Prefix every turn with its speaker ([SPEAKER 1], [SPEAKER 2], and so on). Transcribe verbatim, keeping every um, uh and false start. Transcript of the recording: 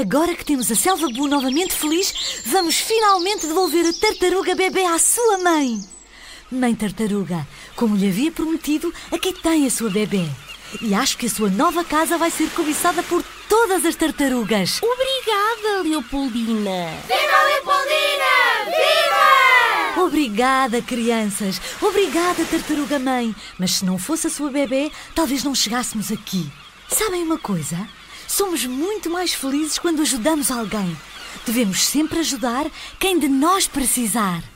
[SPEAKER 1] Agora que temos a Selva Blu novamente feliz, vamos finalmente devolver a tartaruga bebê à sua mãe. Mãe tartaruga, como lhe havia prometido, aqui tem a sua bebê. E acho que a sua nova casa vai ser cobiçada por todas as tartarugas.
[SPEAKER 2] Obrigada, Leopoldina.
[SPEAKER 3] Viva Leopoldina! Viva!
[SPEAKER 1] Obrigada, crianças. Obrigada, tartaruga mãe. Mas se não fosse a sua bebê, talvez não chegássemos aqui. Sabem uma coisa? Somos muito mais felizes quando ajudamos alguém. Devemos sempre ajudar quem de nós precisar.